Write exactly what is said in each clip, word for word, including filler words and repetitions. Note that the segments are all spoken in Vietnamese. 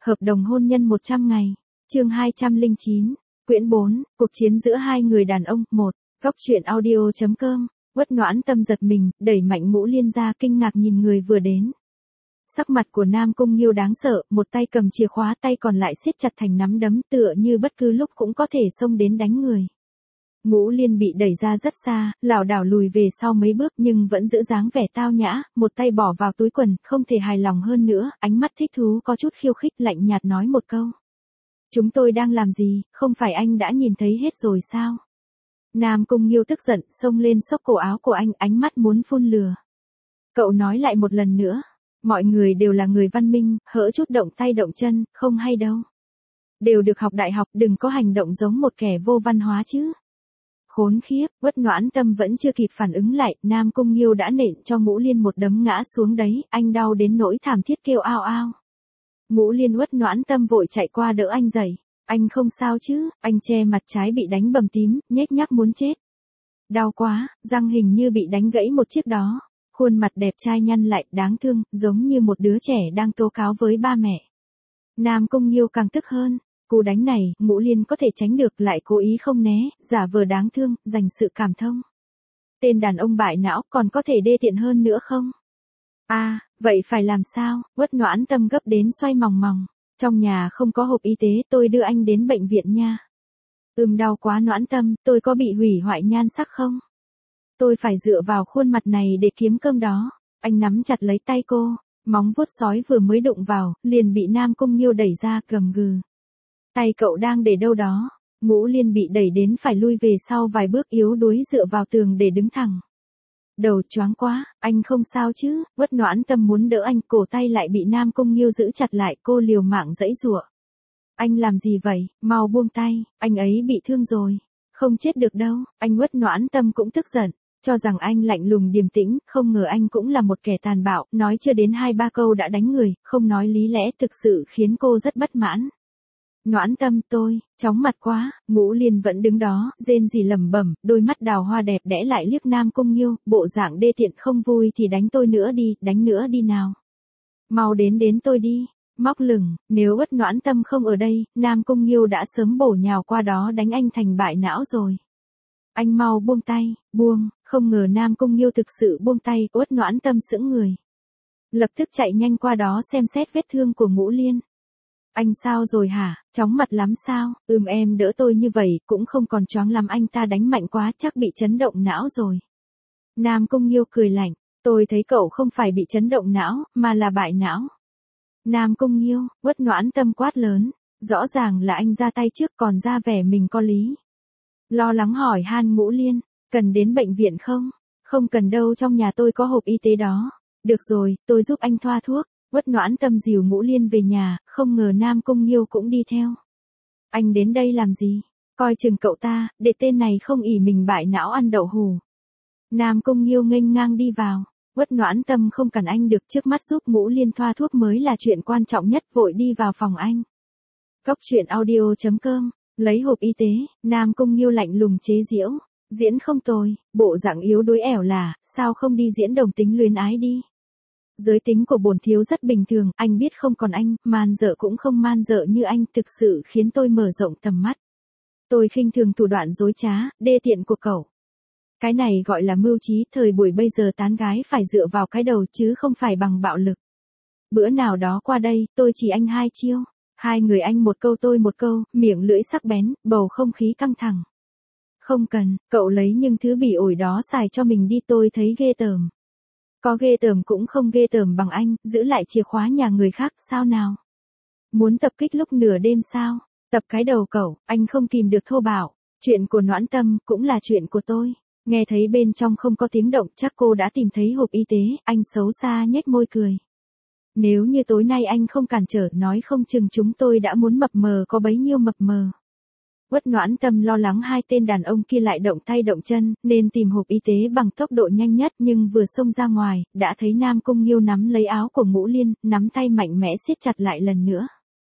Hợp đồng hôn nhân một trăm ngày. Chương hai trăm lẻ chín. Quyển bốn. Cuộc chiến giữa hai người đàn ông. một. Góc truyện audio chấm com. Uất Noãn Tâm giật mình, đẩy mạnh Ngũ Liên ra, kinh ngạc nhìn người vừa đến. Sắc mặt của Nam Cung Nghiêu đáng sợ, một tay cầm chìa khóa, tay còn lại siết chặt thành nắm đấm, tựa như bất cứ lúc cũng có thể xông đến đánh người. Ngũ Liên bị đẩy ra rất xa, lảo đảo lùi về sau mấy bước nhưng vẫn giữ dáng vẻ tao nhã, một tay bỏ vào túi quần, không thể hài lòng hơn nữa, ánh mắt thích thú có chút khiêu khích, lạnh nhạt nói một câu. Chúng tôi đang làm gì, không phải anh đã nhìn thấy hết rồi sao? Nam Cung Nghiêu tức giận, xông lên xốc cổ áo của anh, ánh mắt muốn phun lửa. Cậu nói lại một lần nữa, mọi người đều là người văn minh, hễ chút động tay động chân, không hay đâu. Đều được học đại học, đừng có hành động giống một kẻ vô văn hóa chứ. Khốn khiếp, Uất Noãn Tâm vẫn chưa kịp phản ứng lại, Nam Cung Nghiêu đã nện cho Ngũ Liên một đấm ngã xuống đấy, anh đau đến nỗi thảm thiết kêu ao ao. Ngũ Liên Uất Noãn Tâm vội chạy qua đỡ anh dậy. Anh không sao chứ? Anh che mặt trái bị đánh bầm tím, nhếch nhác muốn chết. Đau quá, răng hình như bị đánh gãy một chiếc đó. Khuôn mặt đẹp trai nhăn lại, đáng thương, giống như một đứa trẻ đang tố cáo với ba mẹ. Nam Cung Nghiêu càng tức hơn. Cú đánh này, Ngũ Liên có thể tránh được, lại cố ý không né, giả vờ đáng thương, dành sự cảm thông. Tên đàn ông bại não còn có thể đê tiện hơn nữa không? À, vậy phải làm sao? Uất Noãn Tâm gấp đến xoay mòng mòng. Trong nhà không có hộp y tế, tôi đưa anh đến bệnh viện nha. Ừm, đau quá Noãn Tâm, tôi có bị hủy hoại nhan sắc không? Tôi phải dựa vào khuôn mặt này để kiếm cơm đó. Anh nắm chặt lấy tay cô, móng vuốt sói vừa mới đụng vào, liền bị Nam Cung Nghiêu đẩy ra, gầm gừ. Tay cậu đang để đâu đó? Ngũ Liên bị đẩy đến phải lui về sau vài bước, yếu đuối dựa vào tường để đứng thẳng. Đầu choáng quá, anh không sao chứ? Uất Noãn Tâm muốn đỡ anh, cổ tay lại bị Nam Cung Nghiêu giữ chặt lại, cô liều mạng giãy giụa. Anh làm gì vậy? Mau buông tay, anh ấy bị thương rồi. Không chết được đâu. Anh Uất Noãn Tâm cũng tức giận, cho rằng anh lạnh lùng điềm tĩnh, không ngờ anh cũng là một kẻ tàn bạo, nói chưa đến hai ba câu đã đánh người, không nói lý lẽ, thực sự khiến cô rất bất mãn. Noãn Tâm, tôi, chóng mặt quá. Ngũ Liên vẫn đứng đó, rên rỉ lẩm bẩm, đôi mắt đào hoa đẹp đẽ lại liếc Nam Cung Nghiêu, bộ dạng đê tiện, không vui thì đánh tôi nữa đi, đánh nữa đi nào. Mau đến đến tôi đi. Móc lửng, nếu Uất Noãn Tâm không ở đây, Nam Cung Nghiêu đã sớm bổ nhào qua đó đánh anh thành bại não rồi. Anh mau buông tay, buông, không ngờ Nam Cung Nghiêu thực sự buông tay, Uất Noãn Tâm sững người. Lập tức chạy nhanh qua đó xem xét vết thương của Ngũ Liên. Anh sao rồi hả, chóng mặt lắm sao? Ừm, em đỡ tôi như vậy, cũng không còn choáng lắm, anh ta đánh mạnh quá, chắc bị chấn động não rồi. Nam Cung Nghiêu cười lạnh, tôi thấy cậu không phải bị chấn động não, mà là bại não. Nam Cung Nghiêu, Uất Noãn Tâm quát lớn, rõ ràng là anh ra tay trước còn ra vẻ mình có lý. Lo lắng hỏi han Ngũ Liên, cần đến bệnh viện không? Không cần đâu, trong nhà tôi có hộp y tế đó. Được rồi, tôi giúp anh thoa thuốc. Uất Noãn Tâm dìu Ngũ Liên về nhà, không ngờ Nam Cung Nghiêu cũng đi theo. Anh đến đây làm gì? Coi chừng cậu ta, để tên này không ỷ mình bại não ăn đậu hù. Nam Cung Nghiêu nghênh ngang đi vào. Uất Noãn Tâm không cần anh được, trước mắt giúp Ngũ Liên thoa thuốc mới là chuyện quan trọng nhất, vội đi vào phòng anh. Góc truyện audio chấm com. Lấy hộp y tế, Nam Cung Nghiêu lạnh lùng chế giễu. Diễn không tồi, bộ dạng yếu đuối ẻo là, sao không đi diễn đồng tính luyến ái đi? Giới tính của bổn thiếu rất bình thường, anh biết không, còn anh, man dợ cũng không man dợ như anh, thực sự khiến tôi mở rộng tầm mắt. Tôi khinh thường thủ đoạn dối trá, đê tiện của cậu. Cái này gọi là mưu trí, thời buổi bây giờ tán gái phải dựa vào cái đầu chứ không phải bằng bạo lực. Bữa nào đó qua đây, tôi chỉ anh hai chiêu. Hai người anh một câu tôi một câu, miệng lưỡi sắc bén, bầu không khí căng thẳng. Không cần, cậu lấy những thứ bỉ ổi đó xài cho mình đi, tôi thấy ghê tởm. Có ghê tởm cũng không ghê tởm bằng anh, giữ lại chìa khóa nhà người khác, sao nào? Muốn tập kích lúc nửa đêm sao? Tập cái đầu cậu, anh không kìm được thô bạo. Chuyện của Noãn Tâm cũng là chuyện của tôi. Nghe thấy bên trong không có tiếng động, chắc cô đã tìm thấy hộp y tế, anh xấu xa nhếch môi cười. Nếu như tối nay anh không cản trở, nói không chừng chúng tôi đã muốn mập mờ có bấy nhiêu mập mờ. Uất Noãn Tâm lo lắng hai tên đàn ông kia lại động tay động chân, nên tìm hộp y tế bằng tốc độ nhanh nhất, nhưng vừa xông ra ngoài, đã thấy Nam Cung Nghiêu nắm lấy áo của Ngũ Liên, nắm tay mạnh mẽ siết chặt lại lần nữa.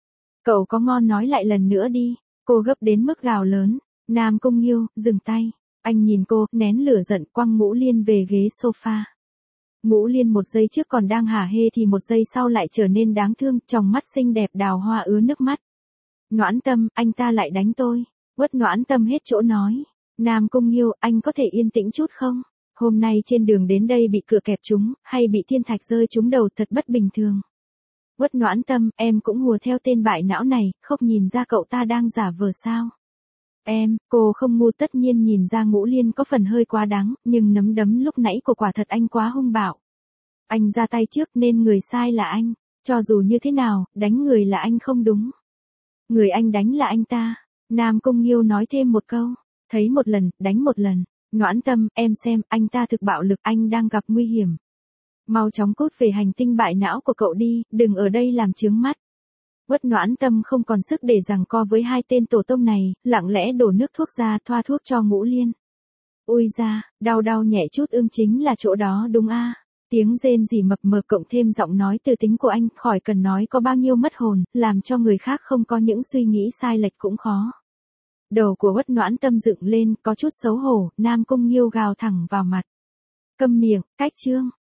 Cậu có ngon nói lại lần nữa đi, cô gấp đến mức gào lớn. Nam Cung Nghiêu, dừng tay. Anh nhìn cô, nén lửa giận, quăng Ngũ Liên về ghế sofa. Ngũ Liên một giây trước còn đang hả hê thì một giây sau lại trở nên đáng thương, tròng mắt xinh đẹp đào hoa ứa nước mắt. Noãn Tâm, anh ta lại đánh tôi. Uất Noãn Tâm hết chỗ nói. Nam Cung Nghiêu, anh có thể yên tĩnh chút không? Hôm nay trên đường đến đây bị cửa kẹp trúng, hay bị thiên thạch rơi trúng đầu thật bất bình thường. Uất Noãn Tâm, em cũng hùa theo tên bại não này, không nhìn ra cậu ta đang giả vờ sao? Em, cô không ngu, tất nhiên nhìn ra Ngũ Liên có phần hơi quá đáng, nhưng nắm đấm lúc nãy của quả thật anh quá hung bạo. Anh ra tay trước nên người sai là anh, cho dù như thế nào, đánh người là anh không đúng. Người anh đánh là anh ta. Nam Cung Nghiêu nói thêm một câu, thấy một lần, đánh một lần. Noãn Tâm, em xem, anh ta thực bạo lực, anh đang gặp nguy hiểm. Mau chóng cút về hành tinh bại não của cậu đi, đừng ở đây làm chướng mắt. Uất Noãn Tâm không còn sức để giằng co với hai tên tổ tông này, lặng lẽ đổ nước thuốc ra thoa thuốc cho Ngũ Liên. Ui da, đau đau nhẹ chút ưm chính là chỗ đó đúng a. À. Tiếng rên rỉ mập mờ cộng thêm giọng nói từ tính của anh, khỏi cần nói có bao nhiêu mất hồn, làm cho người khác không có những suy nghĩ sai lệch cũng khó. Đầu của Uất Noãn Tâm dựng lên, có chút xấu hổ, Nam Cung Nghiêu gào thẳng vào mặt. Câm miệng, cách chương.